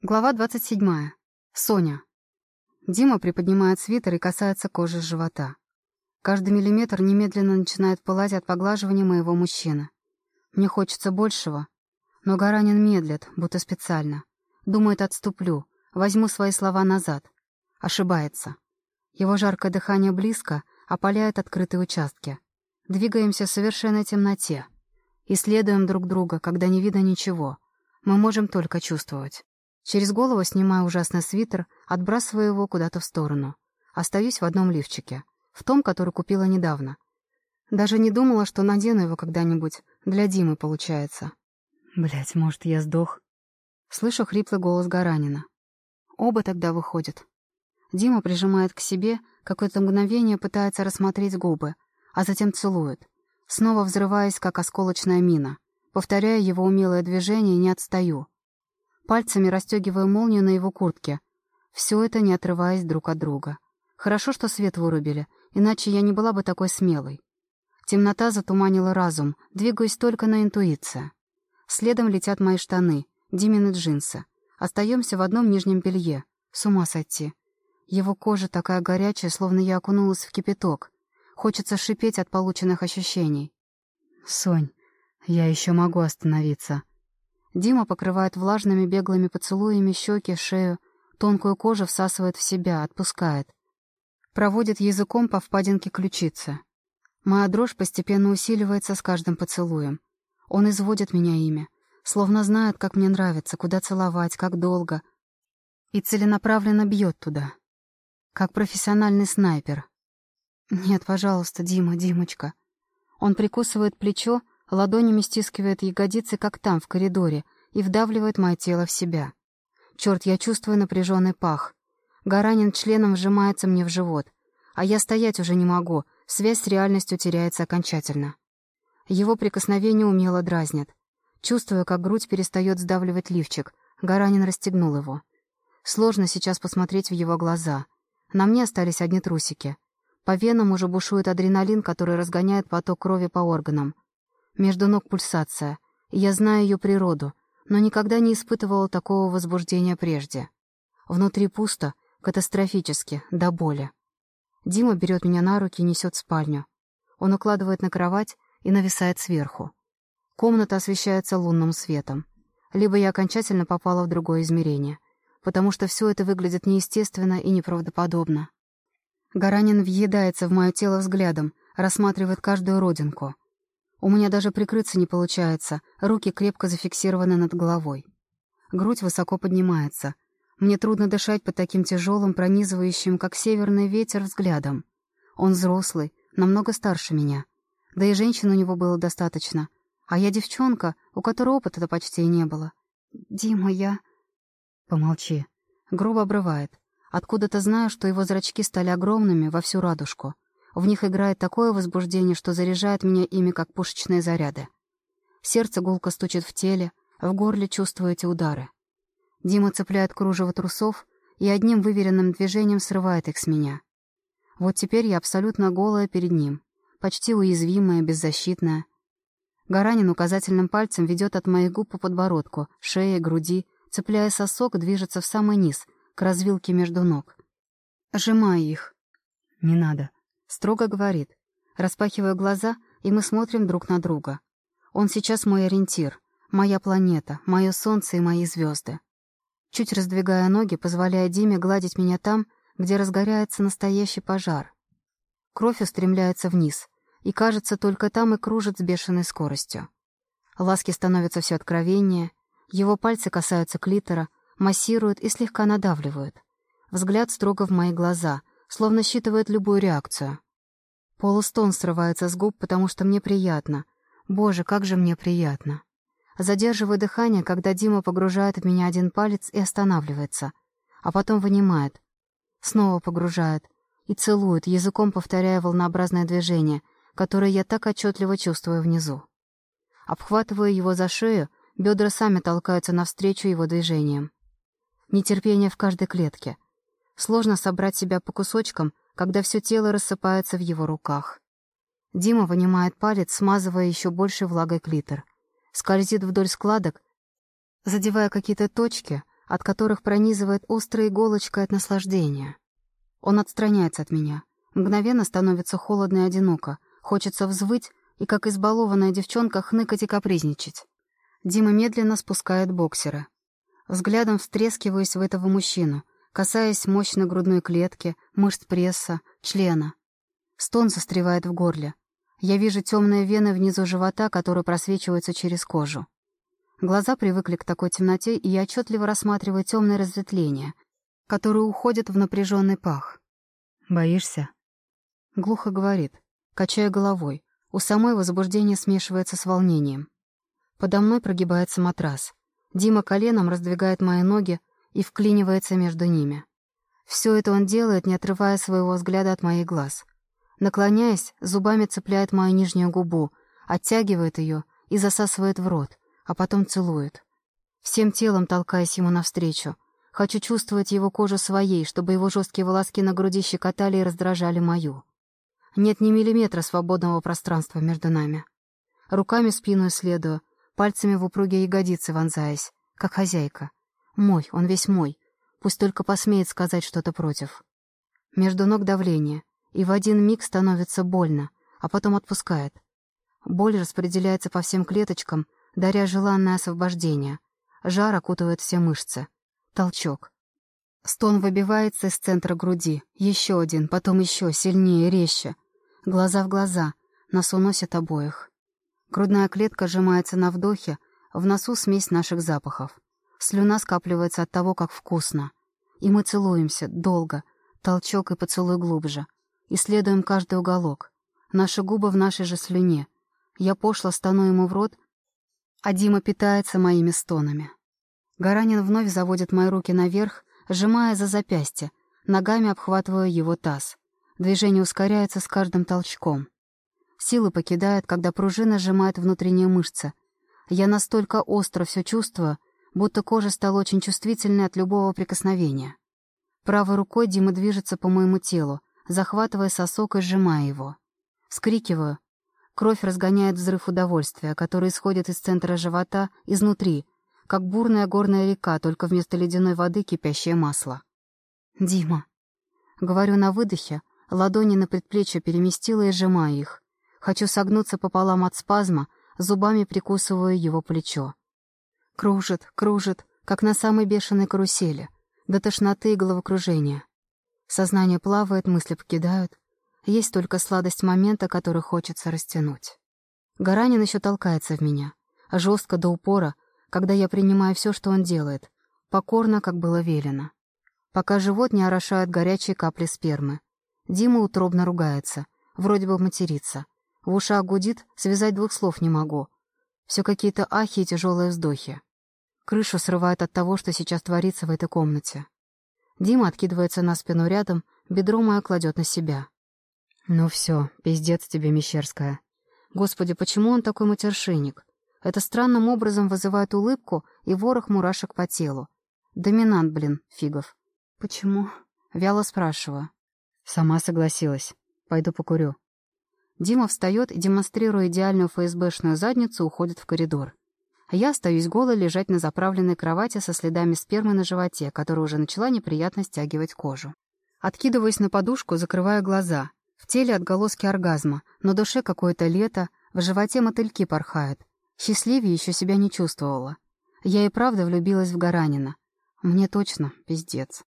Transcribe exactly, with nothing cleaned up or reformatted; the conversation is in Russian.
Глава двадцать седьмая. Соня. Дима приподнимает свитер и касается кожи живота. Каждый миллиметр немедленно начинает пылать от поглаживания моего мужчины. Мне хочется большего, но Гаранин медлит, будто специально. Думает, отступлю, возьму свои слова назад. Ошибается. Его жаркое дыхание близко, опаляет открытые участки. Двигаемся в совершенной темноте. Исследуем друг друга, когда не видно ничего. Мы можем только чувствовать. Через голову снимаю ужасный свитер, отбрасываю его куда-то в сторону. Остаюсь в одном лифчике, в том, который купила недавно. Даже не думала, что надену его когда-нибудь. Для Димы получается. Блять, может, я сдох? Слышу хриплый голос Гаранина. Оба тогда выходят. Дима прижимает к себе, какое-то мгновение пытается рассмотреть губы, а затем целует, снова взрываясь, как осколочная мина. Повторяя его умелое движение, не отстаю. Пальцами расстегиваю молнию на его куртке. Все это не отрываясь друг от друга. Хорошо, что свет вырубили, иначе я не была бы такой смелой. Темнота затуманила разум, двигаюсь только на интуиции. Следом летят мои штаны, Димины джинсы. Остаемся в одном нижнем белье. С ума сойти. Его кожа такая горячая, словно я окунулась в кипяток. Хочется шипеть от полученных ощущений. «Сонь, я еще могу остановиться». Дима покрывает влажными беглыми поцелуями щеки, шею, тонкую кожу всасывает в себя, отпускает. Проводит языком по впадинке ключицы. Моя дрожь постепенно усиливается с каждым поцелуем. Он изводит меня ими, словно знает, как мне нравится, куда целовать, как долго. И целенаправленно бьет туда. Как профессиональный снайпер. «Нет, пожалуйста, Дима, Димочка». Он прикусывает плечо, ладонями стискивает ягодицы, как там, в коридоре, и вдавливает мое тело в себя. Черт, я чувствую напряженный пах. Гаранин членом вжимается мне в живот. А я стоять уже не могу, связь с реальностью теряется окончательно. Его прикосновение умело дразнит. Чувствую, как грудь перестает сдавливать лифчик. Гаранин расстегнул его. Сложно сейчас посмотреть в его глаза. На мне остались одни трусики. По венам уже бушует адреналин, который разгоняет поток крови по органам. Между ног пульсация, и я знаю ее природу, но никогда не испытывала такого возбуждения прежде. Внутри пусто, катастрофически, до боли. Дима берет меня на руки и несет в спальню. Он укладывает на кровать и нависает сверху. Комната освещается лунным светом. Либо я окончательно попала в другое измерение, потому что все это выглядит неестественно и неправдоподобно. Гаранин въедается в мое тело взглядом, рассматривает каждую родинку. У меня даже прикрыться не получается, руки крепко зафиксированы над головой. Грудь высоко поднимается. Мне трудно дышать под таким тяжелым, пронизывающим, как северный ветер, взглядом. Он взрослый, намного старше меня. Да и женщин у него было достаточно. А я девчонка, у которой опыта-то почти и не было. «Дима, я...» «Помолчи». Грубо обрывает. Откуда-то знаю, что его зрачки стали огромными во всю радужку. В них играет такое возбуждение, что заряжает меня ими, как пушечные заряды. Сердце гулко стучит в теле, в горле чувствую эти удары. Дима цепляет кружево трусов и одним выверенным движением срывает их с меня. Вот теперь я абсолютно голая перед ним, почти уязвимая, беззащитная. Гаранин указательным пальцем ведет от моих губ по подбородку, шее, груди, цепляя сосок, движется в самый низ, к развилке между ног. Сжимаю их. «Не надо», — строго говорит. Распахиваю глаза, и мы смотрим друг на друга. Он сейчас мой ориентир, моя планета, мое солнце и мои звезды. Чуть раздвигая ноги, позволяя Диме гладить меня там, где разгорается настоящий пожар. Кровь устремляется вниз, и, кажется, только там и кружит с бешеной скоростью. Ласки становятся все откровеннее, его пальцы касаются клитора, массируют и слегка надавливают. Взгляд строго в мои глаза, словно считывает любую реакцию. Полустон срывается с губ, потому что мне приятно. Боже, как же мне приятно. Задерживаю дыхание, когда Дима погружает в меня один палец и останавливается, а потом вынимает. Снова погружает и целует, языком повторяя волнообразное движение, которое я так отчетливо чувствую внизу. Обхватываю его за шею, бедра сами толкаются навстречу его движениям. Нетерпение в каждой клетке. Сложно собрать себя по кусочкам, когда все тело рассыпается в его руках. Дима вынимает палец, смазывая еще больше влагой клитор. Скользит вдоль складок, задевая какие-то точки, от которых пронизывает острой иголочкой от наслаждения. Он отстраняется от меня. Мгновенно становится холодно и одиноко. Хочется взвыть и, как избалованная девчонка, хныкать и капризничать. Дима медленно спускает боксеры. Взглядом встрескиваюсь в этого мужчину, касаясь мощной грудной клетки, мышц пресса, члена. Стон застревает в горле. Я вижу темные вены внизу живота, которые просвечиваются через кожу. Глаза привыкли к такой темноте, и я отчетливо рассматриваю темные разветвления, которые уходят в напряженный пах. «Боишься?» — глухо говорит, качая головой. У самой возбуждение смешивается с волнением. Подо мной прогибается матрас. Дима коленом раздвигает мои ноги и вклинивается между ними. Все это он делает, не отрывая своего взгляда от моих глаз. Наклоняясь, зубами цепляет мою нижнюю губу, оттягивает ее и засасывает в рот, а потом целует. Всем телом толкаясь ему навстречу. Хочу чувствовать его кожу своей, чтобы его жесткие волоски на груди щекотали и раздражали мою. Нет ни миллиметра свободного пространства между нами. Руками спину исследую, пальцами в упругие ягодицы вонзаясь, как хозяйка. Мой, он весь мой. Пусть только посмеет сказать что-то против. Между ног давление, и в один миг становится больно, а потом отпускает. Боль распределяется по всем клеточкам, даря желанное освобождение. Жар окутывает все мышцы. Толчок. Стон выбивается из центра груди. Еще один, потом еще, сильнее, резче. Глаза в глаза. Нас уносят обоих. Грудная клетка сжимается на вдохе, в носу смесь наших запахов. Слюна скапливается от того, как вкусно. И мы целуемся, долго. Толчок и поцелуй глубже. Исследуем каждый уголок. Наши губы в нашей же слюне. Я пошло стану ему в рот, а Дима питается моими стонами. Гаранин вновь заводит мои руки наверх, сжимая за запястье, ногами обхватываю его таз. Движение ускоряется с каждым толчком. Силы покидают, когда пружина сжимает внутренние мышцы. Я настолько остро все чувствую, будто кожа стала очень чувствительной от любого прикосновения. Правой рукой Дима движется по моему телу, захватывая сосок и сжимая его. Вскрикиваю. Кровь разгоняет взрыв удовольствия, который исходит из центра живота, изнутри, как бурная горная река, только вместо ледяной воды кипящее масло. «Дима!» Говорю на выдохе, ладони на предплечье переместила и сжимаю их. Хочу согнуться пополам от спазма, зубами прикусываю его плечо. Кружит, кружит, как на самой бешеной карусели, до тошноты и головокружения. Сознание плавает, мысли покидают. Есть только сладость момента, который хочется растянуть. Гаранин еще толкается в меня, жестко до упора, когда я принимаю все, что он делает, покорно, как было велено. Пока живот не орошают горячие капли спермы. Дима утробно ругается, вроде бы матерится. В ушах гудит, связать двух слов не могу. Все какие-то ахи и тяжелые вздохи. Крышу срывает от того, что сейчас творится в этой комнате. Дима откидывается на спину рядом, бедро мое кладет на себя. «Ну все, пиздец тебе, Мещерская. Господи, почему он такой матершинник? Это странным образом вызывает улыбку и ворох мурашек по телу. Доминант, блин, фигов. Почему?» Вяло спрашиваю. Сама согласилась. Пойду покурю. Дима встает и, демонстрируя идеальную ФСБшную задницу, уходит в коридор. Я остаюсь голой лежать на заправленной кровати со следами спермы на животе, которая уже начала неприятно стягивать кожу. Откидываюсь на подушку, закрывая глаза. В теле отголоски оргазма, но душе какое-то лето, в животе мотыльки порхают. Счастливее еще себя не чувствовала. Я и правда влюбилась в Гаранина. Мне точно пиздец.